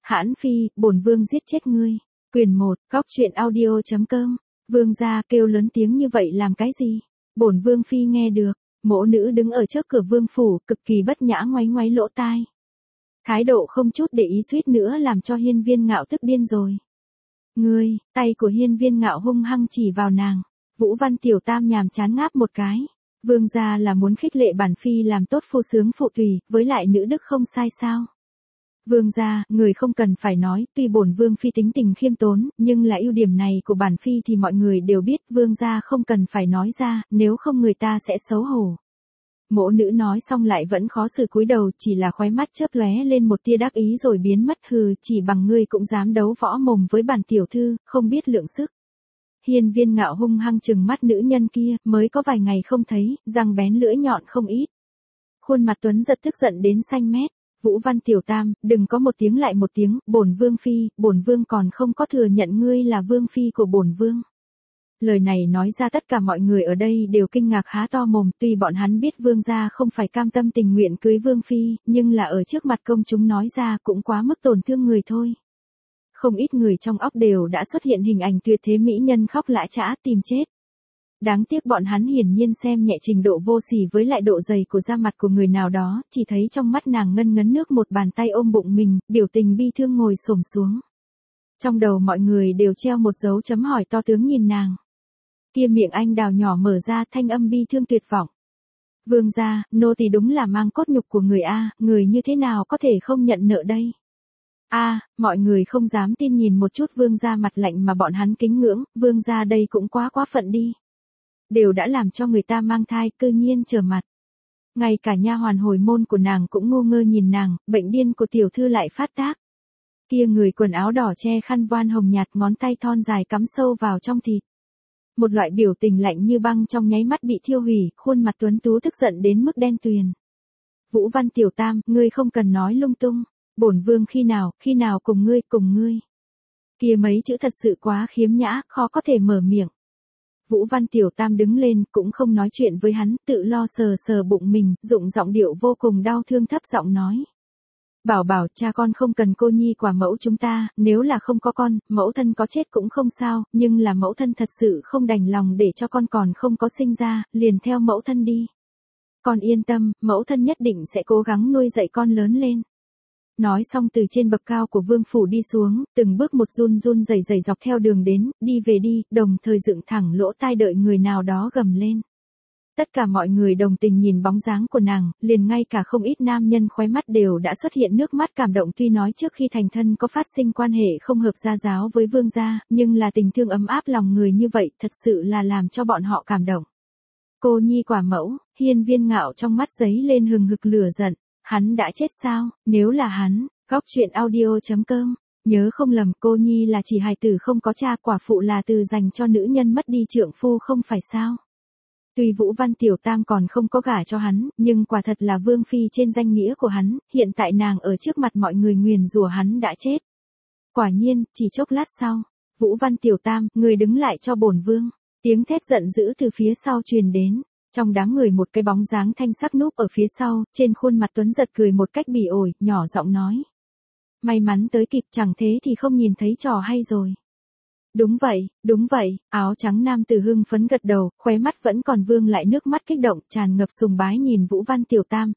Hãn Phi, bổn vương giết chết ngươi. Quyền 1, Góc Truyện Audio.com. Vương gia kêu lớn tiếng như vậy làm cái gì? Bổn vương phi nghe được. Mỗ nữ đứng ở trước cửa vương phủ, cực kỳ bất nhã ngoáy ngoáy lỗ tai. Thái độ không chút để ý suýt nữa làm cho Hiên Viên Ngạo tức điên rồi. Ngươi, tay của Hiên Viên Ngạo hung hăng chỉ vào nàng. Vũ Văn Tiểu Tam nhàm chán ngáp một cái. Vương gia là muốn khích lệ bản phi làm tốt phu sướng phụ tùy, với lại nữ đức không sai sao? Vương gia, người không cần phải nói, tuy bổn vương phi tính tình khiêm tốn, nhưng là ưu điểm này của bản phi thì mọi người đều biết, vương gia không cần phải nói ra, nếu không người ta sẽ xấu hổ. Mỗ nữ nói xong lại vẫn khó xử cúi đầu, chỉ là khóe mắt chớp lóe lên một tia đắc ý rồi biến mất. Hừ, chỉ bằng ngươi cũng dám đấu võ mồm với bản tiểu thư, không biết lượng sức. Hiên Viên Ngạo hung hăng trừng mắt nữ nhân kia, mới có vài ngày không thấy, răng bén lưỡi nhọn không ít. Khuôn mặt tuấn giật tức giận đến xanh mét. Vũ Văn Tiểu Tam, đừng có một tiếng lại một tiếng, bổn vương phi, bổn vương còn không có thừa nhận ngươi là vương phi của bổn vương. Lời này nói ra tất cả mọi người ở đây đều kinh ngạc há to mồm, tuy bọn hắn biết vương gia không phải cam tâm tình nguyện cưới vương phi, nhưng là ở trước mặt công chúng nói ra cũng quá mức tổn thương người thôi. Không ít người trong óc đều đã xuất hiện hình ảnh tuyệt thế mỹ nhân khóc lã chã tìm chết. Đáng tiếc bọn hắn hiển nhiên xem nhẹ trình độ vô sỉ với lại độ dày của da mặt của người nào đó, chỉ thấy trong mắt nàng ngân ngấn nước, một bàn tay ôm bụng mình, biểu tình bi thương ngồi xổm xuống. Trong đầu mọi người đều treo một dấu chấm hỏi to tướng nhìn nàng. Kia miệng anh đào nhỏ mở ra, thanh âm bi thương tuyệt vọng. Vương gia, nô tỳ đúng là mang cốt nhục của người a, người như thế nào có thể không nhận nợ đây? Mọi người không dám tin nhìn một chút vương gia mặt lạnh mà bọn hắn kính ngưỡng, vương gia đây cũng quá phận đi. Đều đã làm cho người ta mang thai, cư nhiên trở mặt. Ngay cả nha hoàn hồi môn của nàng cũng ngô ngơ nhìn nàng, bệnh điên của tiểu thư lại phát tác. Kia người quần áo đỏ che khăn voan hồng nhạt, ngón tay thon dài cắm sâu vào trong thịt. Một loại biểu tình lạnh như băng trong nháy mắt bị thiêu hủy, khuôn mặt tuấn tú tức giận đến mức đen tuyền. Vũ Văn Tiểu Tam, ngươi không cần nói lung tung. Bổn vương khi nào cùng ngươi. Kia mấy chữ thật sự quá khiếm nhã, khó có thể mở miệng. Vũ Văn Tiểu Tam đứng lên, cũng không nói chuyện với hắn, tự lo sờ bụng mình, dụng giọng điệu vô cùng đau thương thấp giọng nói. Bảo, cha con không cần cô nhi quả mẫu chúng ta, nếu là không có con, mẫu thân có chết cũng không sao, nhưng là mẫu thân thật sự không đành lòng để cho con còn không có sinh ra, liền theo mẫu thân đi. Con yên tâm, mẫu thân nhất định sẽ cố gắng nuôi dạy con lớn lên. Nói xong từ trên bậc cao của vương phủ đi xuống, từng bước một run rẩy dọc theo đường đến, đi về đi, đồng thời dựng thẳng lỗ tai đợi người nào đó gầm lên. Tất cả mọi người đồng tình nhìn bóng dáng của nàng, liền ngay cả không ít nam nhân khóe mắt đều đã xuất hiện nước mắt cảm động, tuy nói trước khi thành thân có phát sinh quan hệ không hợp gia giáo với vương gia, nhưng là tình thương ấm áp lòng người như vậy, thật sự là làm cho bọn họ cảm động. Cô nhi quả mẫu, Hiên Viên Ngạo trong mắt giấy lên hừng hực lửa giận. Hắn đã chết sao? Nếu là hắn, Góc Truyện Audio.com. Nhớ không lầm, cô nhi là chỉ hài tử không có cha, quả phụ là từ dành cho nữ nhân mất đi trượng phu không phải sao? Tuy Vũ Văn Tiểu Tam còn không có gả cho hắn, nhưng quả thật là vương phi trên danh nghĩa của hắn, hiện tại nàng ở trước mặt mọi người nguyền rủa hắn đã chết. Quả nhiên, chỉ chốc lát sau, Vũ Văn Tiểu Tam, người đứng lại cho bổn vương. Tiếng thét giận dữ từ phía sau truyền đến. Trong đám người một cái bóng dáng thanh sắc núp ở phía sau, trên khuôn mặt tuấn giật cười một cách bỉ ổi, nhỏ giọng nói. May mắn tới kịp, chẳng thế thì không nhìn thấy trò hay rồi. Đúng vậy, áo trắng nam tử hưng phấn gật đầu, khóe mắt vẫn còn vương lại nước mắt kích động, tràn ngập sùng bái nhìn Vũ Văn Tiểu Tam,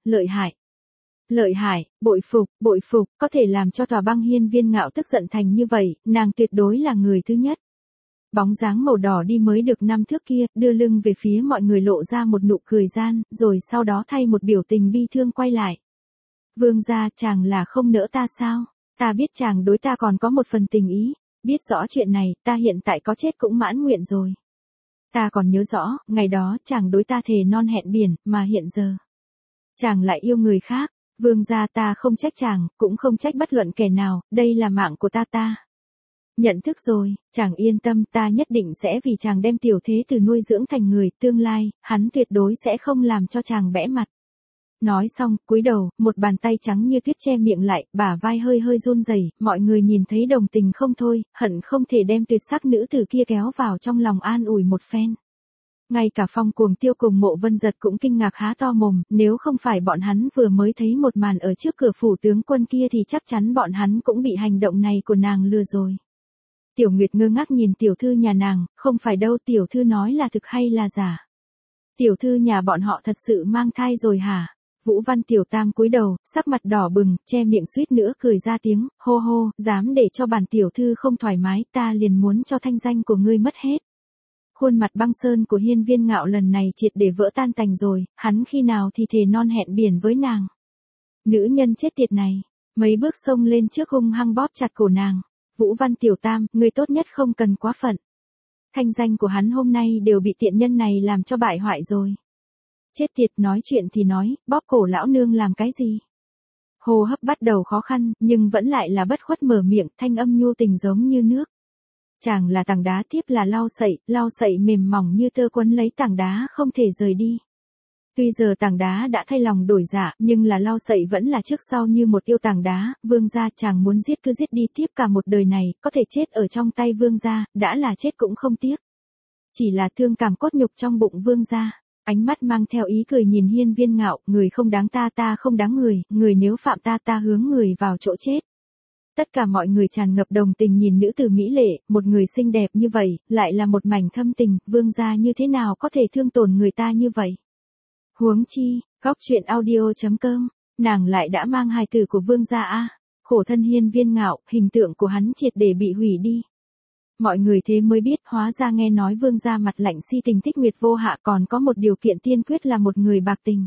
lợi hại, bội phục, có thể làm cho Tòa Băng Hiên Viên Ngạo tức giận thành như vậy, nàng tuyệt đối là người thứ nhất. Bóng dáng màu đỏ đi mới được 5 thước kia, đưa lưng về phía mọi người lộ ra một nụ cười gian, rồi sau đó thay một biểu tình bi thương quay lại. Vương gia, chàng là không nỡ ta sao? Ta biết chàng đối ta còn có một phần tình ý, biết rõ chuyện này, ta hiện tại có chết cũng mãn nguyện rồi. Ta còn nhớ rõ, ngày đó chàng đối ta thề non hẹn biển, mà hiện giờ chàng lại yêu người khác. Vương gia, ta không trách chàng, cũng không trách bất luận kẻ nào, đây là mạng của ta. Nhận thức rồi, chàng yên tâm, ta nhất định sẽ vì chàng đem tiểu thế tử nuôi dưỡng thành người, tương lai, hắn tuyệt đối sẽ không làm cho chàng bẽ mặt. Nói xong, cúi đầu, một bàn tay trắng như tuyết che miệng lại, bả vai hơi run rẩy, mọi người nhìn thấy đồng tình không thôi, hận không thể đem tuyệt sắc nữ tử kia kéo vào trong lòng an ủi một phen. Ngay cả Phong Cuồng Tiêu cùng Mộ Vân Giật cũng kinh ngạc há to mồm, nếu không phải bọn hắn vừa mới thấy một màn ở trước cửa phủ tướng quân kia thì chắc chắn bọn hắn cũng bị hành động này của nàng lừa rồi. Tiểu Nguyệt ngơ ngác nhìn tiểu thư nhà nàng, không phải đâu, tiểu thư nói là thực hay là giả? Tiểu thư nhà bọn họ thật sự mang thai rồi hả? Vũ Văn Tiểu Tam cúi đầu, sắc mặt đỏ bừng, che miệng suýt nữa cười ra tiếng, hô hô, dám để cho bản tiểu thư không thoải mái, ta liền muốn cho thanh danh của ngươi mất hết. Khuôn mặt băng sơn của Hiên Viên Ngạo lần này triệt để vỡ tan tành rồi, hắn khi nào thì thề non hẹn biển với nàng. Nữ nhân chết tiệt này, mấy bước xông lên trước hung hăng bóp chặt cổ nàng. Vũ Văn Tiểu Tam, ngươi tốt nhất không cần quá phận. Thanh danh của hắn hôm nay đều bị tiện nhân này làm cho bại hoại rồi. Chết tiệt, nói chuyện thì nói, bóp cổ lão nương làm cái gì? Hô hấp bắt đầu khó khăn, nhưng vẫn lại là bất khuất mở miệng, thanh âm nhu tình giống như nước. Chàng là tảng đá, tiếp là lau sậy mềm mỏng như tơ quấn lấy tảng đá không thể rời đi. Tuy giờ tảng đá đã thay lòng đổi dạ, nhưng là lau sậy vẫn là trước sau như một yêu tảng đá, vương gia chàng muốn giết cứ giết đi, tiếp cả một đời này, có thể chết ở trong tay vương gia, đã là chết cũng không tiếc. Chỉ là thương cảm cốt nhục trong bụng vương gia. Ánh mắt mang theo ý cười nhìn Hiên Viên Ngạo, người không đáng ta, ta không đáng người nếu phạm ta, ta hướng người vào chỗ chết. Tất cả mọi người tràn ngập đồng tình nhìn nữ tử mỹ lệ, một người xinh đẹp như vậy, lại là một mảnh thâm tình, vương gia như thế nào có thể thương tổn người ta như vậy. Huống chi, góc truyện audio.com, nàng lại đã mang hài tử của vương gia a. Khổ thân Hiên Viên Ngạo, hình tượng của hắn triệt để bị hủy đi. Mọi người thế mới biết, hóa ra nghe nói vương gia mặt lạnh si tình thích nguyệt vô hạ, còn có một điều kiện tiên quyết là một người bạc tình.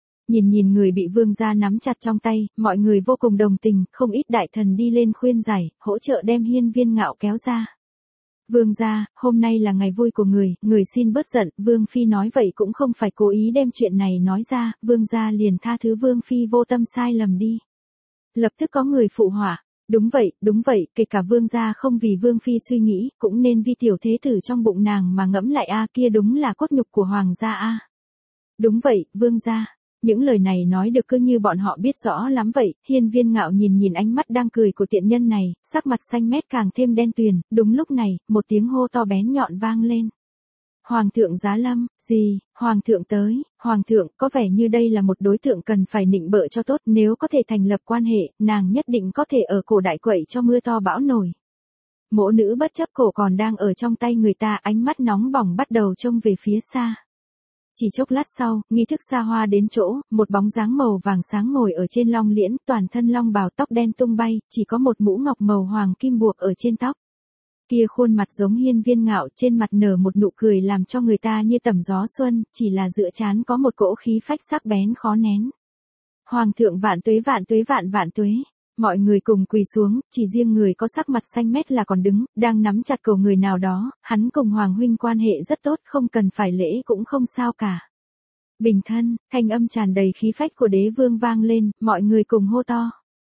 Nhìn người bị vương gia nắm chặt trong tay, mọi người vô cùng đồng tình, không ít đại thần đi lên khuyên giải, hỗ trợ đem Hiên Viên Ngạo kéo ra. Vương gia, hôm nay là ngày vui của người xin bớt giận, vương phi nói vậy cũng không phải cố ý đem chuyện này nói ra, vương gia liền tha thứ vương phi vô tâm sai lầm đi. Lập tức có người phụ họa. Đúng vậy, kể cả vương gia không vì vương phi suy nghĩ, cũng nên vì tiểu thế tử trong bụng nàng mà ngẫm lại a, kia đúng là cốt nhục của hoàng gia a. Đúng vậy, vương gia. Những lời này nói được cứ như bọn họ biết rõ lắm vậy. Hiên Viên Ngạo nhìn ánh mắt đang cười của tiện nhân này, sắc mặt xanh mét càng thêm đen tuyền. Đúng lúc này, một tiếng hô to bén nhọn vang lên. Hoàng thượng giá lâm, gì, hoàng thượng tới, hoàng thượng, có vẻ như đây là một đối tượng cần phải nịnh bợ cho tốt, nếu có thể thành lập quan hệ, nàng nhất định có thể ở cổ đại quậy cho mưa to bão nổi. Mỗ nữ bất chấp cổ còn đang ở trong tay người ta, ánh mắt nóng bỏng bắt đầu trông về phía xa. Chỉ chốc lát sau, nghi thức xa hoa đến chỗ, một bóng dáng màu vàng sáng ngồi ở trên long liễn, toàn thân long bào, tóc đen tung bay, chỉ có một mũ ngọc màu hoàng kim buộc ở trên tóc. Kia khuôn mặt giống Hiên Viên Ngạo, trên mặt nở một nụ cười làm cho người ta như tầm gió xuân, chỉ là giữa trán có một cỗ khí phách sắc bén khó nén. Hoàng thượng vạn tuế vạn tuế vạn vạn tuế. Mọi người cùng quỳ xuống, chỉ riêng người có sắc mặt xanh mét là còn đứng, đang nắm chặt cổ người nào đó, hắn cùng Hoàng huynh quan hệ rất tốt, không cần phải lễ cũng không sao cả. Bình thân, thanh âm tràn đầy khí phách của đế vương vang lên, mọi người cùng hô to.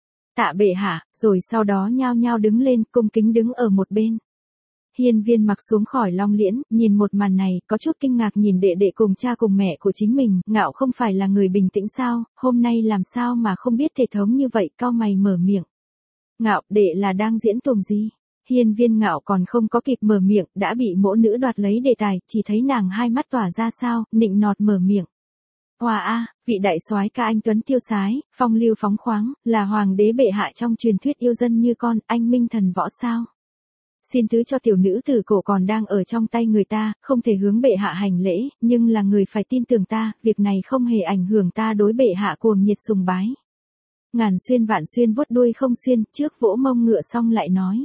Tạ bệ hạ, rồi sau đó nhao nhao đứng lên, cung kính đứng ở một bên. Hiên Viên mặc xuống khỏi long liễn, nhìn một màn này, có chút kinh ngạc nhìn đệ đệ cùng cha cùng mẹ của chính mình, Ngạo không phải là người bình tĩnh sao, hôm nay làm sao mà không biết thể thống như vậy, cau mày mở miệng. Ngạo, đệ là đang diễn tuồng gì? Hiên Viên Ngạo còn không có kịp mở miệng, đã bị mỗ nữ đoạt lấy đề tài, chỉ thấy nàng hai mắt tỏa ra sao, nịnh nọt mở miệng. Hòa a, vị đại soái ca anh tuấn tiêu sái, phong lưu phóng khoáng, là hoàng đế bệ hạ trong truyền thuyết yêu dân như con, anh minh thần võ sao? Xin thứ cho tiểu nữ tử cổ còn đang ở trong tay người ta, không thể hướng bệ hạ hành lễ, nhưng là người phải tin tưởng ta, việc này không hề ảnh hưởng ta đối bệ hạ cuồng nhiệt sùng bái. Ngàn xuyên vạn xuyên vuốt đuôi không xuyên, trước vỗ mông ngựa xong lại nói.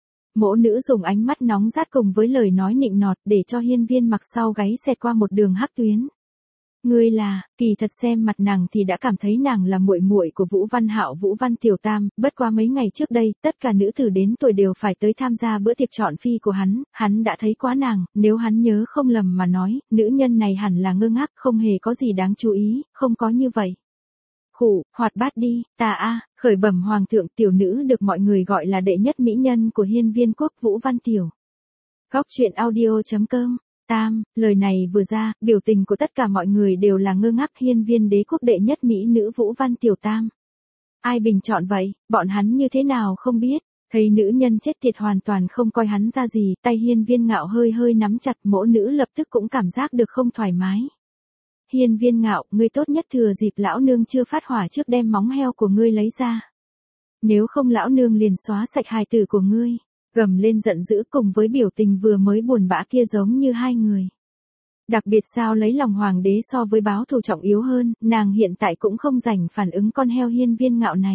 Mỗ nữ dùng ánh mắt nóng rát cùng với lời nói nịnh nọt để cho Hiên Viên mặc sau gáy xẹt qua một đường hắc tuyến. Ngươi là, kỳ thật xem mặt nàng thì đã cảm thấy nàng là muội muội của Vũ Văn Hạo Vũ Văn Tiểu Tam, bất quá mấy ngày trước đây, tất cả nữ tử đến tuổi đều phải tới tham gia bữa tiệc chọn phi của hắn đã thấy quá nàng, nếu hắn nhớ không lầm mà nói, nữ nhân này hẳn là ngơ ngác, không hề có gì đáng chú ý, không có như vậy. Khủ, hoạt bát đi, ta a, khởi bẩm hoàng thượng, tiểu nữ được mọi người gọi là đệ nhất mỹ nhân của Hiên Viên quốc Vũ Văn Tiểu. Góc truyện audio.com. Tam, lời này vừa ra, biểu tình của tất cả mọi người đều là ngơ ngác. Hiên Viên đế quốc đệ nhất mỹ nữ Vũ Văn Tiểu Tam. Ai bình chọn vậy, bọn hắn như thế nào không biết. Thấy nữ nhân chết tiệt hoàn toàn không coi hắn ra gì, tay Hiên Viên Ngạo hơi hơi nắm chặt, mỗ nữ lập tức cũng cảm giác được không thoải mái. Hiên Viên Ngạo, ngươi tốt nhất thừa dịp lão nương chưa phát hỏa trước đem móng heo của ngươi lấy ra. Nếu không lão nương liền xóa sạch hài tử của ngươi. Gầm lên giận dữ cùng với biểu tình vừa mới buồn bã kia giống như hai người. Đặc biệt sao lấy lòng hoàng đế so với báo thù trọng yếu hơn, nàng hiện tại cũng không rảnh phản ứng con heo Hiên Viên Ngạo này.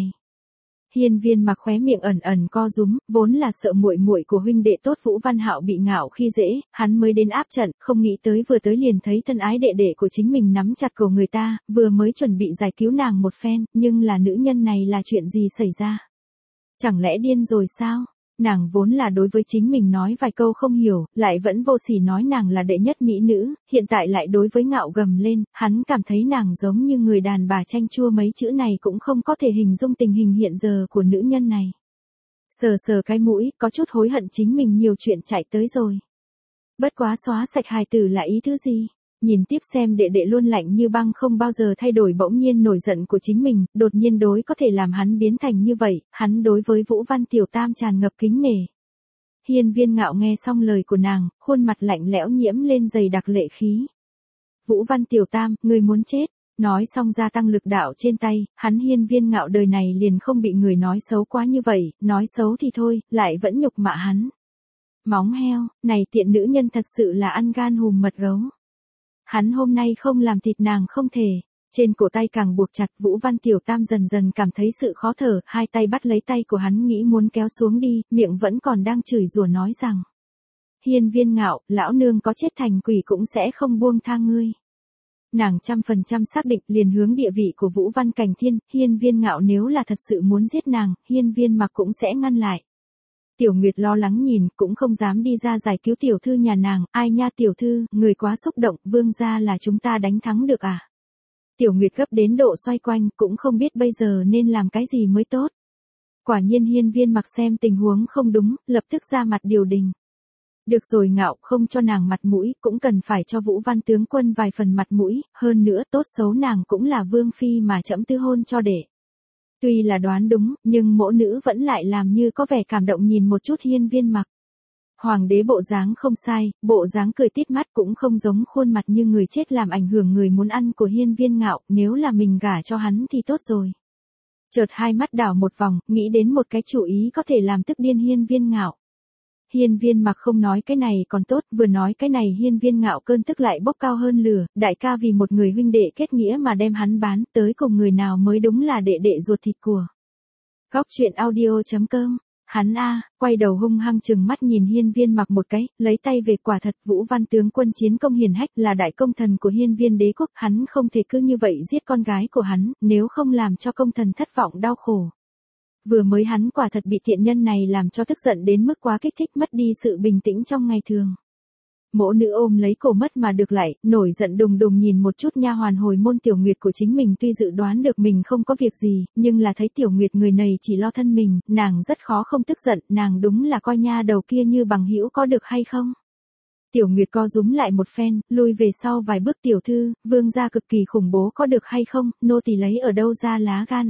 Hiên Viên Mặc khóe miệng ẩn ẩn co rúm, vốn là sợ muội muội của huynh đệ tốt Vũ Văn Hạo bị Ngạo khi dễ, hắn mới đến áp trận, không nghĩ tới vừa tới liền thấy thân ái đệ đệ của chính mình nắm chặt cổ người ta, vừa mới chuẩn bị giải cứu nàng một phen, nhưng là nữ nhân này là chuyện gì xảy ra? Chẳng lẽ điên rồi sao? Nàng vốn là đối với chính mình nói vài câu không hiểu, lại vẫn vô sỉ nói nàng là đệ nhất mỹ nữ, hiện tại lại đối với Ngạo gầm lên, hắn cảm thấy nàng giống như người đàn bà chanh chua, mấy chữ này cũng không có thể hình dung tình hình hiện giờ của nữ nhân này. Sờ sờ cái mũi, có chút hối hận chính mình nhiều chuyện chạy tới rồi. Bất quá xóa sạch hài tử là ý thứ gì? Nhìn tiếp xem đệ đệ luôn lạnh như băng không bao giờ thay đổi bỗng nhiên nổi giận của chính mình, đột nhiên đối có thể làm hắn biến thành như vậy, hắn đối với Vũ Văn Tiểu Tam tràn ngập kính nể. Hiên Viên Ngạo nghe xong lời của nàng, khuôn mặt lạnh lẽo nhiễm lên dày đặc lệ khí. Vũ Văn Tiểu Tam, ngươi muốn chết. Nói xong gia tăng lực đạo trên tay, hắn Hiên Viên Ngạo đời này liền không bị người nói xấu quá như vậy, nói xấu thì thôi, lại vẫn nhục mạ hắn. Móng heo, này tiện nữ nhân thật sự là ăn gan hùm mật gấu. Hắn hôm nay không làm thịt nàng không thể. Trên cổ tay càng buộc chặt, Vũ Văn Tiểu Tam dần dần cảm thấy sự khó thở, hai tay bắt lấy tay của hắn nghĩ muốn kéo xuống đi, miệng vẫn còn đang chửi rủa nói rằng. Hiên Viên Ngạo, lão nương có chết thành quỷ cũng sẽ không buông tha ngươi. Nàng 100% xác định liền hướng địa vị của Vũ Văn Cảnh Thiên, Hiên Viên Ngạo nếu là thật sự muốn giết nàng, Hiên Viên Mặc cũng sẽ ngăn lại. Tiểu Nguyệt lo lắng nhìn, cũng không dám đi ra giải cứu tiểu thư nhà nàng, ai nha tiểu thư, người quá xúc động, vương gia là chúng ta đánh thắng được à? Tiểu Nguyệt gấp đến độ xoay quanh, cũng không biết bây giờ nên làm cái gì mới tốt. Quả nhiên Hiên Viên Mặc xem tình huống không đúng, lập tức ra mặt điều đình. Được rồi Ngạo, không cho nàng mặt mũi, cũng cần phải cho Vũ Văn tướng quân vài phần mặt mũi, hơn nữa tốt xấu nàng cũng là vương phi mà trẫm tư hôn cho để. Tuy là đoán đúng, nhưng mỗ nữ vẫn lại làm như có vẻ cảm động nhìn một chút Hiên Viên Mặc. Hoàng đế bộ dáng không sai, bộ dáng cười tít mắt cũng không giống khuôn mặt như người chết làm ảnh hưởng người muốn ăn của Hiên Viên Ngạo, nếu là mình gả cho hắn thì tốt rồi. Chợt hai mắt đảo một vòng, nghĩ đến một cái chủ ý có thể làm tức điên Hiên Viên Ngạo. Hiên Viên Mặc không nói cái này còn tốt, vừa nói cái này Hiên Viên Ngạo cơn tức lại bốc cao hơn lửa, đại ca vì một người huynh đệ kết nghĩa mà đem hắn bán, tới cùng người nào mới đúng là đệ đệ ruột thịt của. Góc truyện audio.com, hắn quay đầu hung hăng chừng mắt nhìn Hiên Viên Mặc một cái, lấy tay về quả thật Vũ Văn tướng quân chiến công hiển hách là đại công thần của Hiên Viên đế quốc, hắn không thể cứ như vậy giết con gái của hắn, nếu không làm cho công thần thất vọng đau khổ. Vừa mới hắn quả thật bị tiện nhân này làm cho tức giận đến mức quá kích thích mất đi sự bình tĩnh trong ngày thường. Mỗ nữ ôm lấy cổ mất mà được lại, nổi giận đùng đùng nhìn một chút nha hoàn hồi môn Tiểu Nguyệt của chính mình tuy dự đoán được mình không có việc gì, nhưng là thấy Tiểu Nguyệt người này chỉ lo thân mình, nàng rất khó không tức giận, nàng đúng là coi nha đầu kia như bằng hữu có được hay không. Tiểu Nguyệt co rúm lại một phen, lui về sau vài bước tiểu thư, vương gia cực kỳ khủng bố có được hay không, nô tỳ lấy ở đâu ra lá gan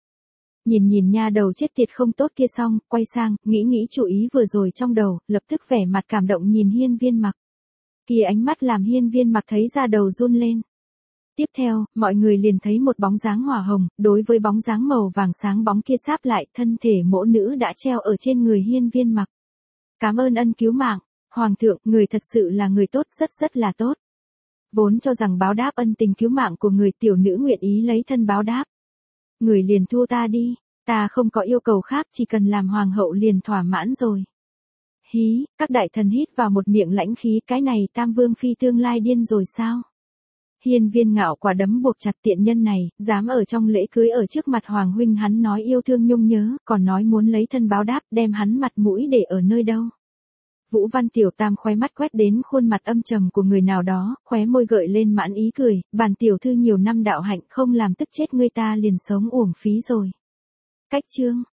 Nhìn nha đầu chết tiệt không tốt kia xong, quay sang, nghĩ chủ ý vừa rồi trong đầu, lập tức vẻ mặt cảm động nhìn Hiên Viên Mặc. Kia ánh mắt làm Hiên Viên Mặc thấy da đầu run lên. Tiếp theo, mọi người liền thấy một bóng dáng hỏa hồng, đối với bóng dáng màu vàng sáng bóng kia sáp lại, thân thể mỗ nữ đã treo ở trên người Hiên Viên Mặc. Cảm ơn ân cứu mạng, hoàng thượng, người thật sự là người tốt, rất là tốt. Vốn cho rằng báo đáp ân tình cứu mạng của người, tiểu nữ nguyện ý lấy thân báo đáp. Người liền thua ta đi, ta không có yêu cầu khác, chỉ cần làm hoàng hậu liền thỏa mãn rồi. Hí, các đại thần hít vào một miệng lãnh khí, cái này Tam Vương phi tương lai điên rồi sao? Hiên Viên Ngạo quả đấm buộc chặt tiện nhân này, dám ở trong lễ cưới ở trước mặt hoàng huynh hắn nói yêu thương nhung nhớ, còn nói muốn lấy thân báo đáp, đem hắn mặt mũi để ở nơi đâu. Vũ Văn Tiểu Tam khóe mắt quét đến khuôn mặt âm trầm của người nào đó, khóe môi gợi lên mãn ý cười, bản tiểu thư nhiều năm đạo hạnh không làm tức chết ngươi ta liền sống uổng phí rồi. Cách chương